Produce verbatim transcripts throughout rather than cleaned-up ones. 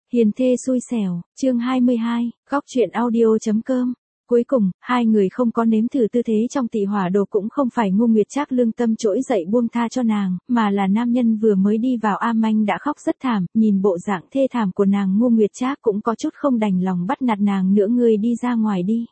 Hiền thê xui xẻo, chương hai mươi hai, góc truyện audio.com. Cuối cùng, hai người không có nếm thử tư thế trong Tị Hỏa Đồ cũng không phải Ngô Nguyệt Trác lương tâm trỗi dậy buông tha cho nàng, mà là nam nhân vừa mới đi vào A Manh đã khóc rất thảm, nhìn bộ dạng thê thảm của nàng Ngô Nguyệt Trác cũng có chút không đành lòng bắt nạt nàng nữa, ngươi đi ra ngoài đi.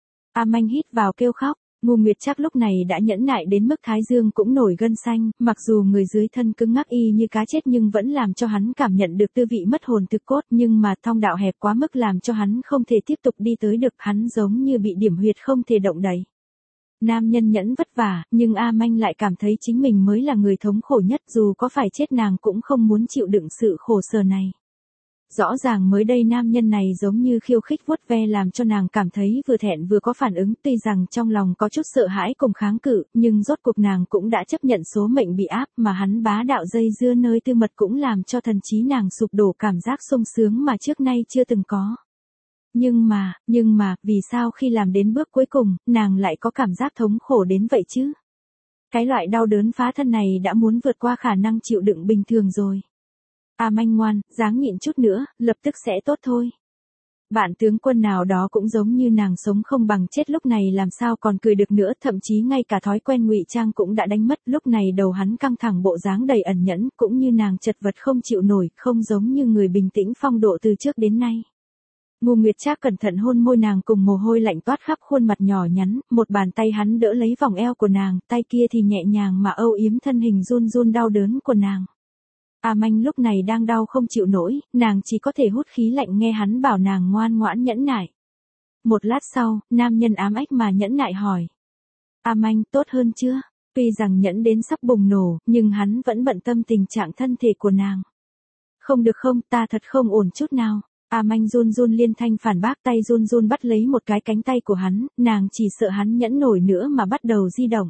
A Manh hít vào kêu khóc. Ngô Nguyệt Trác lúc này đã nhẫn nại đến mức thái dương cũng nổi gân xanh, mặc dù người dưới thân cứng ngắc y như cá chết nhưng vẫn làm cho hắn cảm nhận được tư vị mất hồn thực cốt, nhưng mà thông đạo hẹp quá mức làm cho hắn không thể tiếp tục đi tới được, hắn giống như bị điểm huyệt không thể động đậy. Nam nhân nhẫn vất vả, nhưng A Manh lại cảm thấy chính mình mới là người thống khổ nhất, dù có phải chết nàng cũng không muốn chịu đựng sự khổ sở này. Rõ ràng mới đây nam nhân này giống như khiêu khích vuốt ve làm cho nàng cảm thấy vừa thẹn vừa có phản ứng, tuy rằng trong lòng có chút sợ hãi cùng kháng cự, nhưng rốt cuộc nàng cũng đã chấp nhận số mệnh bị áp, mà hắn bá đạo dây dưa nơi tư mật cũng làm cho thần trí nàng sụp đổ cảm giác sung sướng mà trước nay chưa từng có. Nhưng mà, nhưng mà, vì sao khi làm đến bước cuối cùng, nàng lại có cảm giác thống khổ đến vậy chứ? Cái loại đau đớn phá thân này đã muốn vượt qua khả năng chịu đựng bình thường rồi. A Manh ngoan, dáng nhịn chút nữa, lập tức sẽ tốt thôi. Bạn tướng quân nào đó cũng giống như nàng sống không bằng chết lúc này làm sao còn cười được nữa, thậm chí ngay cả thói quen ngụy trang cũng đã đánh mất, lúc này đầu hắn căng thẳng bộ dáng đầy ẩn nhẫn, cũng như nàng chật vật không chịu nổi, không giống như người bình tĩnh phong độ từ trước đến nay. Ngô Nguyệt Trác cẩn thận hôn môi nàng cùng mồ hôi lạnh toát khắp khuôn mặt nhỏ nhắn, một bàn tay hắn đỡ lấy vòng eo của nàng, tay kia thì nhẹ nhàng mà âu yếm thân hình run run đau đớn của nàng. A Manh lúc này đang đau không chịu nổi, nàng chỉ có thể hút khí lạnh nghe hắn bảo nàng ngoan ngoãn nhẫn nại. Một lát sau, nam nhân ám ách mà nhẫn nại hỏi. A Manh tốt hơn chưa? Tuy rằng nhẫn đến sắp bùng nổ, nhưng hắn vẫn bận tâm tình trạng thân thể của nàng. Không được không, ta thật không ổn chút nào. A Manh run run liên thanh phản bác, tay run run bắt lấy một cái cánh tay của hắn, nàng chỉ sợ hắn nhẫn nổi nữa mà bắt đầu di động.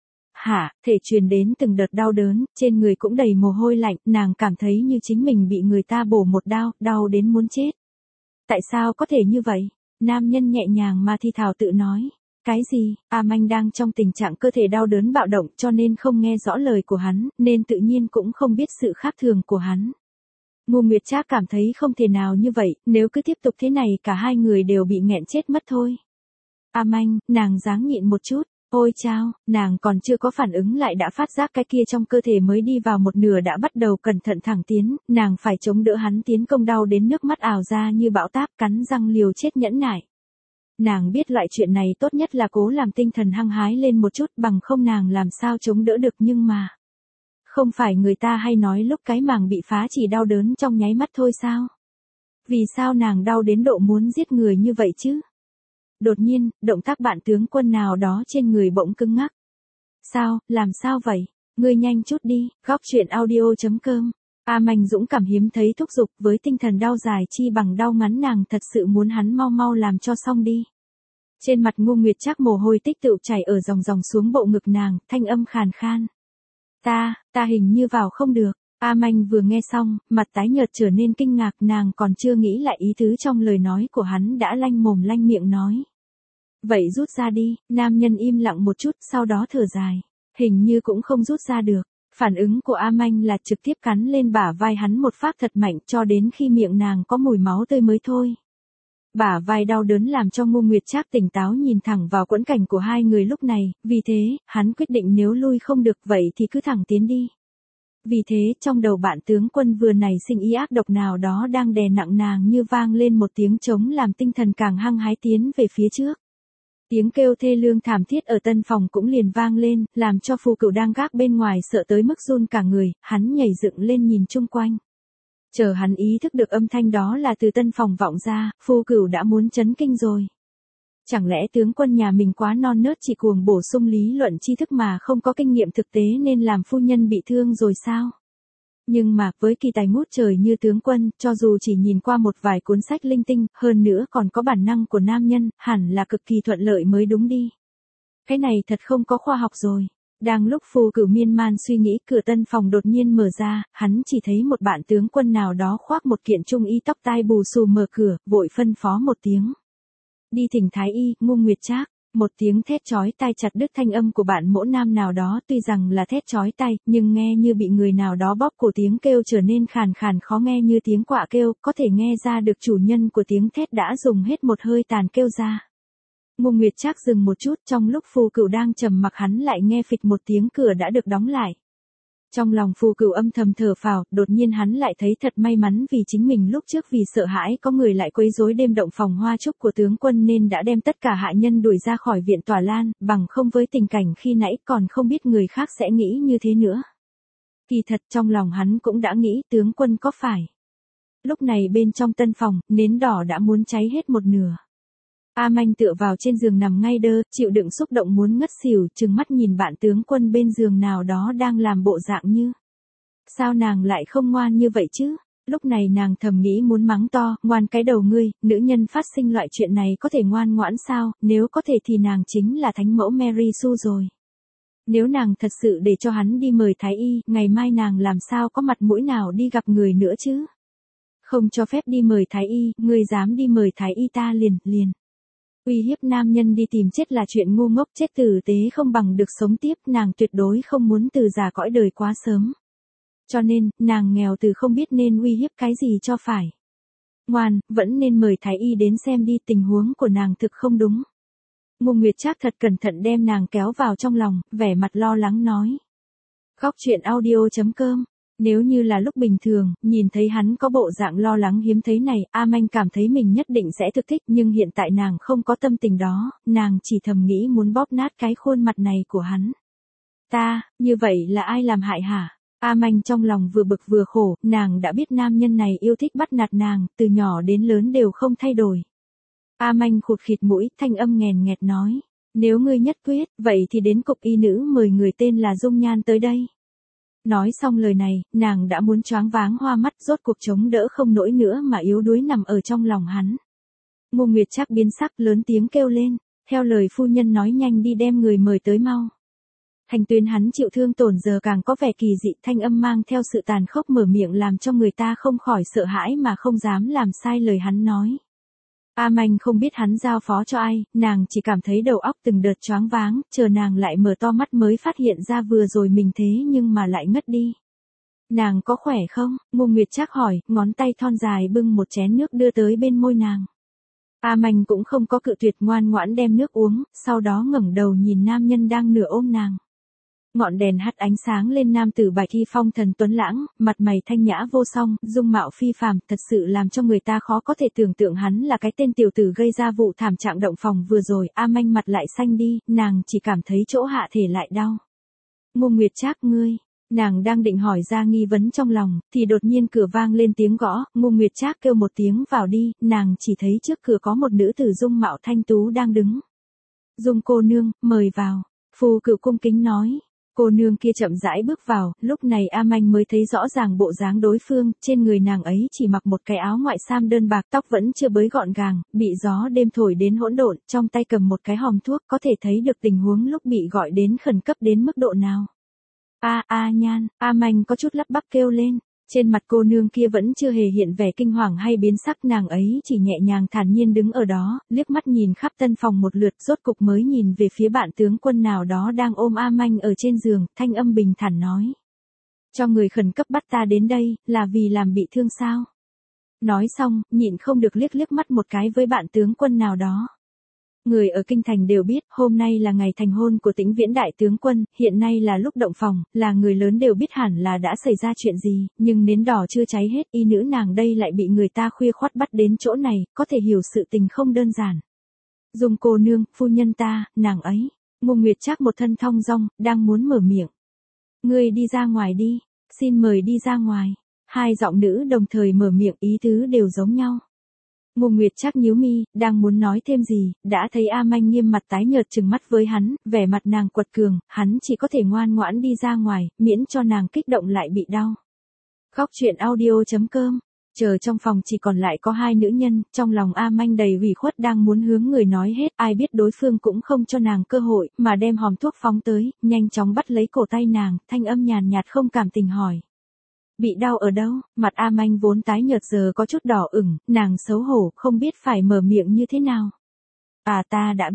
Hả, thể truyền đến từng đợt đau đớn, trên người cũng đầy mồ hôi lạnh, nàng cảm thấy như chính mình bị người ta bổ một đao, đau đến muốn chết. Tại sao có thể như vậy? Nam nhân nhẹ nhàng mà thi thào tự nói. Cái gì? A Manh đang trong tình trạng cơ thể đau đớn bạo động cho nên không nghe rõ lời của hắn, nên tự nhiên cũng không biết sự khác thường của hắn. Ngô Nguyệt Trác cảm thấy không thể nào như vậy, nếu cứ tiếp tục thế này cả hai người đều bị nghẹn chết mất thôi. A Manh, nàng dáng nhịn một chút. Ôi chao, nàng còn chưa có phản ứng lại đã phát giác cái kia trong cơ thể mới đi vào một nửa đã bắt đầu cẩn thận thẳng tiến, nàng phải chống đỡ hắn tiến công, đau đến nước mắt ào ra như bão táp, cắn răng liều chết nhẫn nại. Nàng biết loại chuyện này tốt nhất là cố làm tinh thần hăng hái lên một chút, bằng không nàng làm sao chống đỡ được, nhưng mà. Không phải người ta hay nói lúc cái màng bị phá chỉ đau đớn trong nháy mắt thôi sao? Vì sao nàng đau đến độ muốn giết người như vậy chứ? Đột nhiên, động tác bạn tướng quân nào đó trên người bỗng cứng ngắc. Sao, làm sao vậy? Ngươi nhanh chút đi, góc truyện audio.com. A Manh dũng cảm hiếm thấy thúc giục, với tinh thần đau dài chi bằng đau ngắn, nàng thật sự muốn hắn mau mau làm cho xong đi. Trên mặt Ngô Nguyệt Trác mồ hôi tích tụ chảy ở dòng dòng xuống bộ ngực nàng, thanh âm khàn khan. Ta, ta hình như vào không được. A Manh vừa nghe xong, mặt tái nhợt trở nên kinh ngạc, nàng còn chưa nghĩ lại ý tứ trong lời nói của hắn đã lanh mồm lanh miệng nói. Vậy rút ra đi, nam nhân im lặng một chút, sau đó thở dài. Hình như cũng không rút ra được. Phản ứng của A Manh là trực tiếp cắn lên bả vai hắn một phát thật mạnh cho đến khi miệng nàng có mùi máu tươi mới thôi. Bả vai đau đớn làm cho Ngô Nguyệt Trác tỉnh táo nhìn thẳng vào quẫn cảnh của hai người lúc này, vì thế, hắn quyết định nếu lui không được vậy thì cứ thẳng tiến đi. Vì thế, trong đầu bạn tướng quân vừa nảy sinh ý ác độc nào đó đang đè nặng nàng như vang lên một tiếng trống làm tinh thần càng hăng hái tiến về phía trước. Tiếng kêu thê lương thảm thiết ở tân phòng cũng liền vang lên, làm cho Phù Cửu đang gác bên ngoài sợ tới mức run cả người, hắn nhảy dựng lên nhìn chung quanh. Chờ hắn ý thức được âm thanh đó là từ tân phòng vọng ra, Phù Cửu đã muốn chấn kinh rồi. Chẳng lẽ tướng quân nhà mình quá non nớt chỉ cuồng bổ sung lý luận tri thức mà không có kinh nghiệm thực tế nên làm phu nhân bị thương rồi sao? Nhưng mà, với kỳ tài ngút trời như tướng quân, cho dù chỉ nhìn qua một vài cuốn sách linh tinh, hơn nữa còn có bản năng của nam nhân, hẳn là cực kỳ thuận lợi mới đúng đi. Cái này thật không có khoa học rồi. Đang lúc Phù Cửu miên man suy nghĩ, cửa tân phòng đột nhiên mở ra, hắn chỉ thấy một bạn tướng quân nào đó khoác một kiện trung y tóc tai bù xù mở cửa, vội phân phó một tiếng. Đi thỉnh thái y, Ngô Nguyệt Trác. Một tiếng thét chói tai chặt đứt thanh âm của bạn mỗ nam nào đó, tuy rằng là thét chói tai, nhưng nghe như bị người nào đó bóp cổ, tiếng kêu trở nên khàn khàn khó nghe như tiếng quạ kêu, có thể nghe ra được chủ nhân của tiếng thét đã dùng hết một hơi tàn kêu ra. Ngô Nguyệt Trác dừng một chút, trong lúc Phù Cửu đang trầm mặc hắn lại nghe phịch một tiếng cửa đã được đóng lại. Trong lòng Phù Cửu âm thầm thở phào, đột nhiên hắn lại thấy thật may mắn vì chính mình lúc trước vì sợ hãi có người lại quấy rối đêm động phòng hoa chúc của tướng quân nên đã đem tất cả hạ nhân đuổi ra khỏi viện tòa lan, bằng không với tình cảnh khi nãy còn không biết người khác sẽ nghĩ như thế nữa. Kỳ thật trong lòng hắn cũng đã nghĩ tướng quân có phải. Lúc này bên trong tân phòng, nến đỏ đã muốn cháy hết một nửa. A Manh tựa vào trên giường nằm ngay đơ, chịu đựng xúc động muốn ngất xỉu, trừng mắt nhìn bạn tướng quân bên giường nào đó đang làm bộ dạng như. Sao nàng lại không ngoan như vậy chứ? Lúc này nàng thầm nghĩ muốn mắng to, ngoan cái đầu ngươi, nữ nhân phát sinh loại chuyện này có thể ngoan ngoãn sao, nếu có thể thì nàng chính là thánh mẫu Mary Sue rồi. Nếu nàng thật sự để cho hắn đi mời thái y, ngày mai nàng làm sao có mặt mũi nào đi gặp người nữa chứ? Không cho phép đi mời thái y, ngươi dám đi mời thái y ta liền, liền. Uy hiếp nam nhân đi tìm chết là chuyện ngu ngốc, chết tử tế không bằng được sống tiếp, nàng tuyệt đối không muốn từ già cõi đời quá sớm. Cho nên, nàng nghèo từ không biết nên uy hiếp cái gì cho phải. Ngoan, vẫn nên mời thái y đến xem đi, tình huống của nàng thực không đúng. Ngô Nguyệt Trác thật cẩn thận đem nàng kéo vào trong lòng, vẻ mặt lo lắng nói. Góc truyện audio chấm com. Nếu như là lúc bình thường, nhìn thấy hắn có bộ dạng lo lắng hiếm thấy này, A Manh cảm thấy mình nhất định sẽ thực thích, nhưng hiện tại nàng không có tâm tình đó, nàng chỉ thầm nghĩ muốn bóp nát cái khuôn mặt này của hắn. Ta, như vậy là ai làm hại hả? A Manh trong lòng vừa bực vừa khổ, nàng đã biết nam nhân này yêu thích bắt nạt nàng, từ nhỏ đến lớn đều không thay đổi. A Manh khụt khịt mũi, thanh âm nghèn nghẹt nói, nếu ngươi nhất quyết, vậy thì đến cục y nữ mời người tên là Dung Nhan tới đây. Nói xong lời này, nàng đã muốn choáng váng hoa mắt, rốt cuộc chống đỡ không nổi nữa mà yếu đuối nằm ở trong lòng hắn. Ngô Nguyệt Trác biến sắc lớn tiếng kêu lên, theo lời phu nhân nói nhanh đi đem người mời tới mau. Thành Tuyên hắn chịu thương tổn giờ càng có vẻ kỳ dị, thanh âm mang theo sự tàn khốc mở miệng làm cho người ta không khỏi sợ hãi mà không dám làm sai lời hắn nói. A Manh không biết hắn giao phó cho ai, nàng chỉ cảm thấy đầu óc từng đợt choáng váng, chờ nàng lại mở to mắt mới phát hiện ra vừa rồi mình thế nhưng mà lại ngất đi. Nàng có khỏe không? Ngô Nguyệt Trác hỏi, ngón tay thon dài bưng một chén nước đưa tới bên môi nàng. A Manh cũng không có cự tuyệt, ngoan ngoãn đem nước uống, sau đó ngẩng đầu nhìn nam nhân đang nửa ôm nàng. Ngọn đèn hắt ánh sáng lên nam tử bạch y phong thần tuấn lãng, mặt mày thanh nhã vô song, dung mạo phi phàm, thật sự làm cho người ta khó có thể tưởng tượng hắn là cái tên tiểu tử gây ra vụ thảm trạng động phòng vừa rồi. A Manh mặt lại xanh đi, nàng chỉ cảm thấy chỗ hạ thể lại đau. Ngô Nguyệt Trác ngươi, nàng đang định hỏi ra nghi vấn trong lòng, thì đột nhiên cửa vang lên tiếng gõ, Ngô Nguyệt Trác kêu một tiếng vào đi, nàng chỉ thấy trước cửa có một nữ tử dung mạo thanh tú đang đứng. Dung cô nương, mời vào, Phù Cửu cung kính nói. Cô nương kia chậm rãi bước vào, lúc này A Manh mới thấy rõ ràng bộ dáng đối phương, trên người nàng ấy chỉ mặc một cái áo ngoại sam đơn bạc, tóc vẫn chưa bới gọn gàng, bị gió đêm thổi đến hỗn độn, trong tay cầm một cái hòm thuốc, có thể thấy được tình huống lúc bị gọi đến khẩn cấp đến mức độ nào. A A Nhan, A Manh có chút lắp bắp kêu lên. Trên mặt cô nương kia vẫn chưa hề hiện vẻ kinh hoàng hay biến sắc, nàng ấy chỉ nhẹ nhàng thản nhiên đứng ở đó, liếc mắt nhìn khắp tân phòng một lượt, rốt cục mới nhìn về phía bạn tướng quân nào đó đang ôm A Manh ở trên giường, thanh âm bình thản nói. Cho người khẩn cấp bắt ta đến đây, là vì làm bị thương sao? Nói xong, nhịn không được liếc liếc mắt một cái với bạn tướng quân nào đó. Người ở kinh thành đều biết, hôm nay là ngày thành hôn của Tĩnh Viễn đại tướng quân, hiện nay là lúc động phòng, là người lớn đều biết hẳn là đã xảy ra chuyện gì, nhưng nến đỏ chưa cháy hết, y nữ nàng đây lại bị người ta khuya khoắt bắt đến chỗ này, có thể hiểu sự tình không đơn giản. Dung cô nương, phu nhân ta, nàng ấy. Ngô Nguyệt Trác một thân thong dong, đang muốn mở miệng. Ngươi đi ra ngoài đi, xin mời đi ra ngoài. Hai giọng nữ đồng thời mở miệng, ý tứ đều giống nhau. Ngô Nguyệt Trác nhíu mi, đang muốn nói thêm gì, đã thấy A Manh nghiêm mặt tái nhợt trừng mắt với hắn, vẻ mặt nàng quật cường, hắn chỉ có thể ngoan ngoãn đi ra ngoài, miễn cho nàng kích động lại bị đau. Góc truyện audio chấm com. Chờ trong phòng chỉ còn lại có hai nữ nhân, trong lòng A Manh đầy ủy khuất đang muốn hướng người nói hết, ai biết đối phương cũng không cho nàng cơ hội, mà đem hòm thuốc phóng tới, nhanh chóng bắt lấy cổ tay nàng, thanh âm nhàn nhạt không cảm tình hỏi. Bị đau ở đâu? Mặt A Manh vốn tái nhợt giờ có chút đỏ ửng, nàng xấu hổ, không biết phải mở miệng như thế nào. À ta đã biết,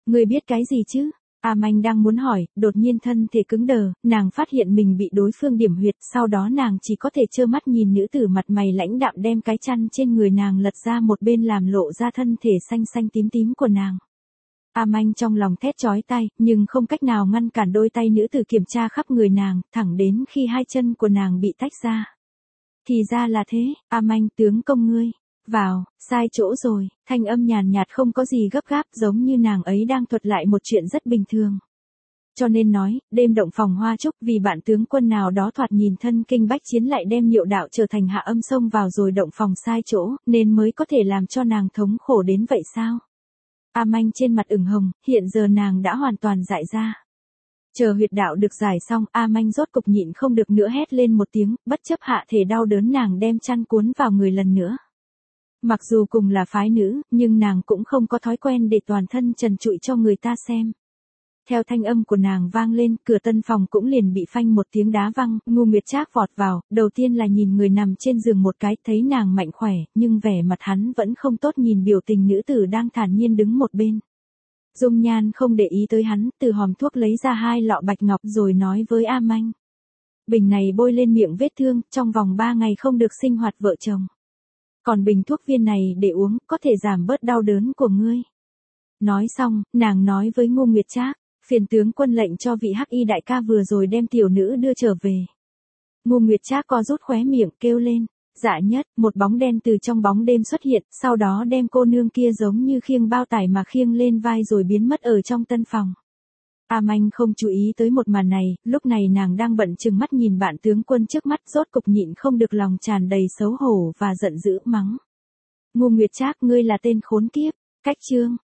Ngươi biết cái gì chứ? A Manh đang muốn hỏi, đột nhiên thân thể cứng đờ, nàng phát hiện mình bị đối phương điểm huyệt, sau đó nàng chỉ có thể trơ mắt nhìn nữ tử mặt mày lãnh đạm đem cái chăn trên người nàng lật ra một bên làm lộ ra thân thể xanh xanh tím tím của nàng. A Manh trong lòng thét chói tai, nhưng không cách nào ngăn cản đôi tay nữ tử kiểm tra khắp người nàng, thẳng đến khi hai chân của nàng bị tách ra. Thì ra là thế, A Manh tướng công ngươi. Vào, sai chỗ rồi, thanh âm nhàn nhạt không có gì gấp gáp giống như nàng ấy đang thuật lại một chuyện rất bình thường. Cho nên nói, đêm động phòng hoa trúc vì bạn tướng quân nào đó thoạt nhìn thân kinh bách chiến lại đem Nhiệu đạo trở thành hạ âm xông vào rồi động phòng sai chỗ, nên mới có thể làm cho nàng thống khổ đến vậy sao? A Manh trên mặt ửng hồng, hiện giờ nàng đã hoàn toàn dại ra. Chờ huyệt đạo được giải xong, A Manh rốt cục nhịn không được nữa hét lên một tiếng, bất chấp hạ thể đau đớn nàng đem chăn cuốn vào người lần nữa. Mặc dù cùng là phái nữ, nhưng nàng cũng không có thói quen để toàn thân trần trụi cho người ta xem. Theo thanh âm của nàng vang lên, cửa tân phòng cũng liền bị phanh một tiếng đá văng, Ngô Nguyệt Trác vọt vào, đầu tiên là nhìn người nằm trên giường một cái, thấy nàng mạnh khỏe, nhưng vẻ mặt hắn vẫn không tốt nhìn biểu tình nữ tử đang thản nhiên đứng một bên. Dung Nhan không để ý tới hắn, từ hòm thuốc lấy ra hai lọ bạch ngọc rồi nói với A Manh. Bình này bôi lên miệng vết thương, trong vòng ba ngày không được sinh hoạt vợ chồng. Còn bình thuốc viên này để uống, có thể giảm bớt đau đớn của ngươi. Nói xong, nàng nói với Ngô Nguyệt Trác, phiền tướng quân lệnh cho vị Hắc Y đại ca vừa rồi đem tiểu nữ đưa trở về. Ngô Nguyệt Trác co rút khóe miệng kêu lên, dạ nhất, một bóng đen từ trong bóng đêm xuất hiện, sau đó đem cô nương kia giống như khiêng bao tải mà khiêng lên vai rồi biến mất ở trong tân phòng. A Manh không chú ý tới một màn này, lúc này nàng đang bận chừng mắt nhìn bạn tướng quân trước mắt, rốt cục nhịn không được lòng tràn đầy xấu hổ và giận dữ mắng. Ngô Nguyệt Trác, ngươi là tên khốn kiếp, cách chương.